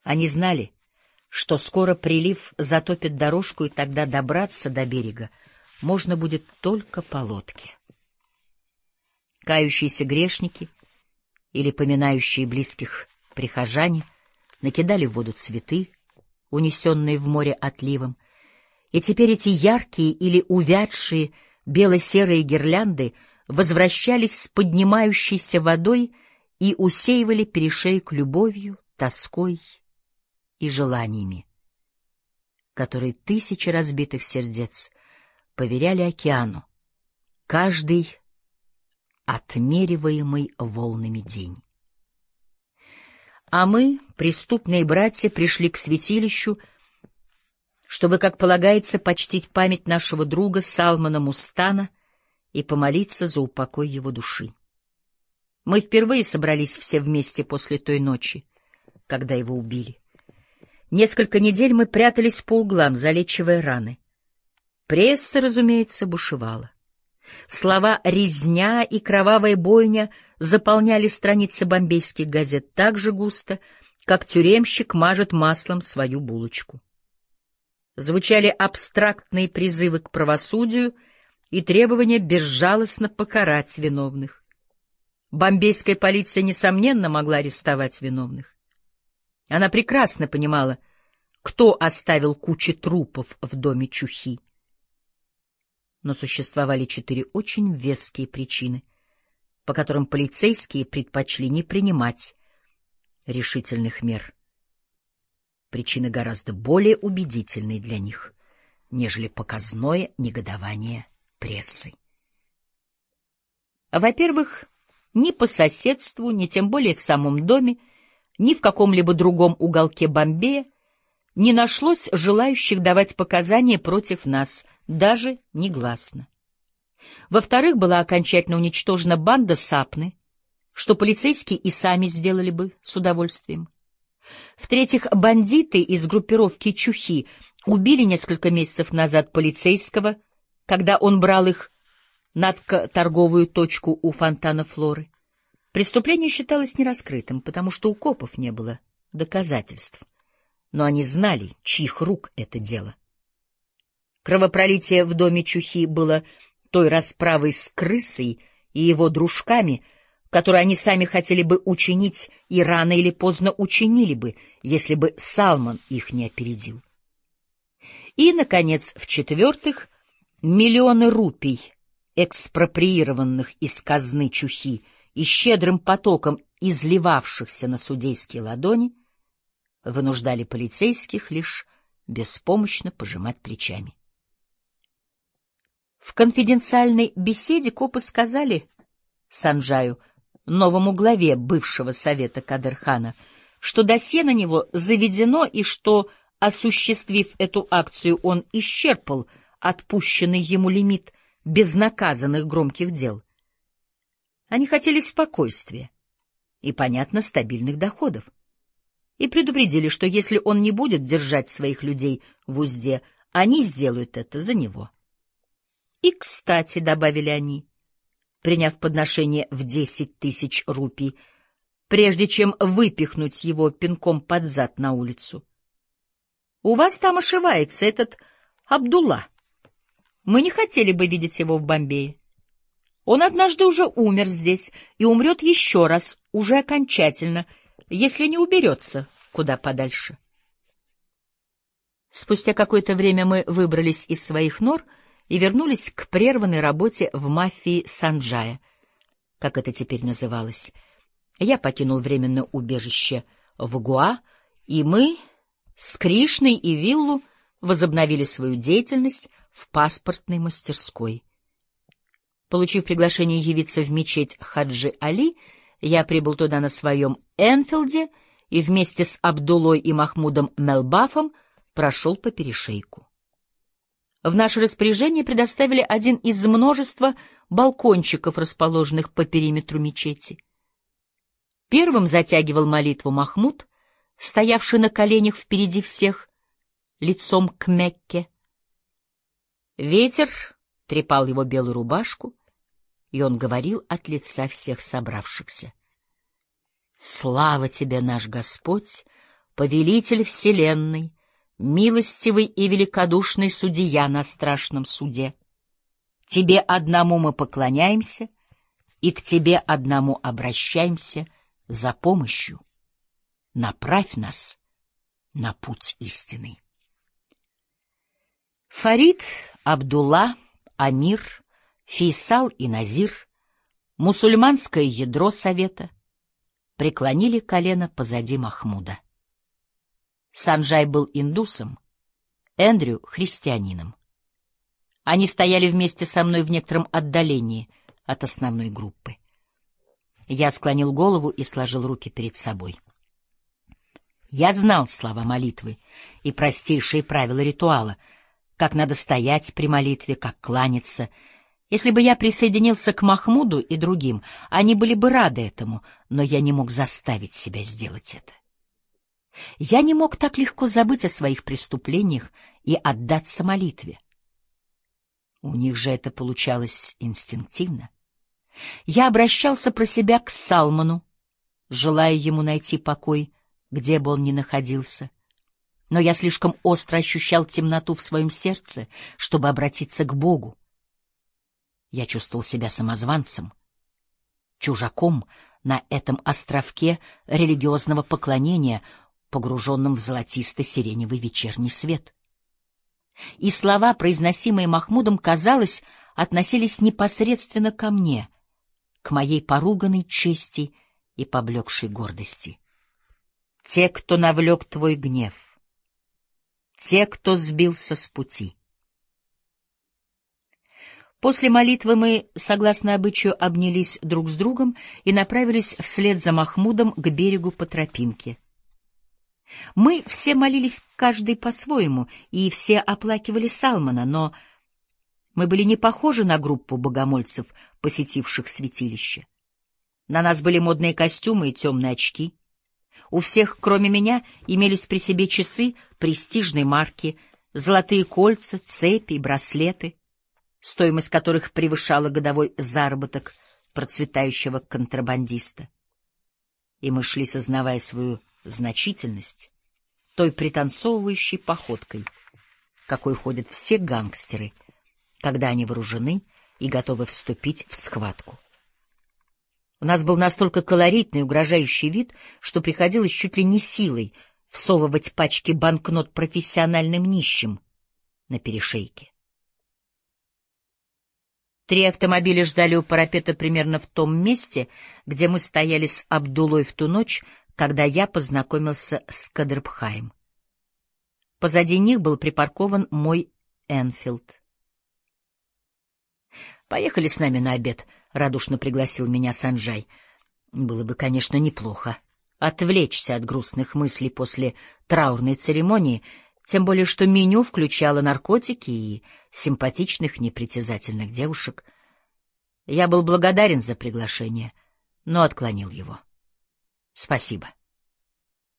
Они знали, что скоро прилив затопит дорожку, и тогда добраться до берега можно будет только по лодке. Кающиеся грешники или поминающие близких прихожане накидали в воду цветы, унесенные в море отливом, и теперь эти яркие или увядшие бело-серые гирлянды возвращались с поднимающейся водой и усеивали перешеек любовью, тоской и желаниями, которые тысячи разбитых сердец поверяли океану, каждый отмериваемый волнами день. А мы, преступные братья, пришли к святилищу, чтобы, как полагается, почтить память нашего друга Салмана Мустана и помолиться за упокой его души. Мы впервые собрались все вместе после той ночи, когда его убили. Несколько недель мы прятались по углам, залечивая раны. Пресса, разумеется, бушевала. Слова «резня» и «кровавая бойня» заполняли страницы бомбейских газет так же густо, как тюремщик мажет маслом свою булочку. Звучали абстрактные призывы к правосудию и требования безжалостно покарать виновных. Бомбейская полиция, несомненно, могла арестовать виновных. Она прекрасно понимала, кто оставил кучи трупов в доме Чухи. Но существовали 4 очень веские причины, по которым полицейские предпочли не принимать решительных мер. Причины гораздо более убедительные для них, нежели показное негодование прессы. Во-первых, ни по соседству, ни тем более в самом доме, ни в каком-либо другом уголке Бомбея не нашлось желающих давать показания против нас, даже негласно. Во-вторых, была окончательно уничтожена банда Сапны, что полицейские и сами сделали бы с удовольствием. В-третьих, бандиты из группировки Чухи убили несколько месяцев назад полицейского, когда он брал их на торговую точку у фонтана Флоры. Преступление считалось нераскрытым, потому что у копов не было доказательств. Но они знали, чьих рук это дело. Кровопролитие в доме Чухи было той расправой с крысой и его дружками, которую они сами хотели бы учинить и рано или поздно учинили бы, если бы Салман их не опередил. И, наконец, в-четвертых, миллионы рупий, экспроприированных из казны Чухи и щедрым потоком изливавшихся на судейские ладони, вынуждали полицейских лишь беспомощно пожимать плечами. В конфиденциальной беседе копы сказали Санджаю, новому главе бывшего совета Кадыр-хана, что досье на него заведено и что, осуществив эту акцию, он исчерпал отпущенный ему лимит безнаказанных громких дел. Они хотели спокойствия и, понятно, стабильных доходов, и предупредили, что если он не будет держать своих людей в узде, они сделают это за него. И, кстати, — добавили они, приняв подношение в 10 000 рупий, прежде чем выпихнуть его пинком под зад на улицу, — у вас там ошивается этот Абдулла. Мы не хотели бы видеть его в Бомбее. Он однажды уже умер здесь и умрет еще раз, уже окончательно, если не уберется куда подальше. Спустя какое-то время мы выбрались из своих нор и вернулись к прерванной работе в мафии Санджая, как это теперь называлось. Я покинул временное убежище в Гуа, и мы с Кришной и Виллу возобновили свою деятельность в паспортной мастерской. Получив приглашение явиться в мечеть Хаджи Али, я прибыл туда на своем Энфилде и вместе с Абдуллой и Махмудом Мелбафом прошел по перешейку. В наше распоряжение предоставили один из множества балкончиков, расположенных по периметру мечети. Первым затягивал молитву Махмуд, стоявший на коленях впереди всех, лицом к Мекке. Ветер трепал его белую рубашку, и он говорил от лица всех собравшихся: «Слава тебе, наш Господь, повелитель вселенной, милостивый и великодушный судья на страшном суде. Тебе одному мы поклоняемся и к тебе одному обращаемся за помощью. Направь нас на путь истинный. Фарид, Абдулла, Амир, Фейсал и Назир, мусульманское ядро совета, преклонили колено позади Махмуда. Санджай был индусом, Эндрю — христианином. Они стояли вместе со мной в некотором отдалении от основной группы. Я склонил голову и сложил руки перед собой. Я знал слова молитвы и простейшие правила ритуала, как надо стоять при молитве, как кланяться. Если бы я присоединился к Махмуду и другим, они были бы рады этому, но я не мог заставить себя сделать это. Я не мог так легко забыть о своих преступлениях и отдаться молитве. У них же это получалось инстинктивно. Я обращался про себя к Салману, желая ему найти покой, где бы он ни находился. Но я слишком остро ощущал темноту в своем сердце, чтобы обратиться к Богу. Я чувствовал себя самозванцем, чужаком на этом островке религиозного поклонения, погруженном в золотисто-сиреневый вечерний свет. И слова, произносимые Махмудом, казалось, относились непосредственно ко мне, к моей поруганной чести и поблекшей гордости. Те, кто навлек твой гнев, те, кто сбился с пути. После молитвы мы, согласно обычаю, обнялись друг с другом и направились вслед за Махмудом к берегу по тропинке. Мы все молились каждый по-своему, и все оплакивали Салмана, но мы были не похожи на группу богомольцев, посетивших святилище. На нас были модные костюмы и темные очки. У всех, кроме меня, имелись при себе часы престижной марки, золотые кольца, цепи и браслеты, стоимость которых превышала годовой заработок процветающего контрабандиста. И мы шли, сознавая свою значительность, той пританцовывающей походкой, какой ходят все гангстеры, когда они вооружены и готовы вступить в схватку. У нас был настолько колоритный и угрожающий вид, что приходилось чуть ли не силой всовывать пачки банкнот профессиональным нищим на перешейке. 3 автомобиля ждали у парапета примерно в том месте, где мы стояли с Абдуллой в ту ночь, когда я познакомился с Кадрбхаем. Позади них был припаркован мой Энфилд. «Поехали с нами на обед», — радушно пригласил меня Санджай. Было бы, конечно, неплохо отвлечься от грустных мыслей после траурной церемонии, тем более что меню включало наркотики и симпатичных непритязательных девушек. Я был благодарен за приглашение, но отклонил его. Спасибо.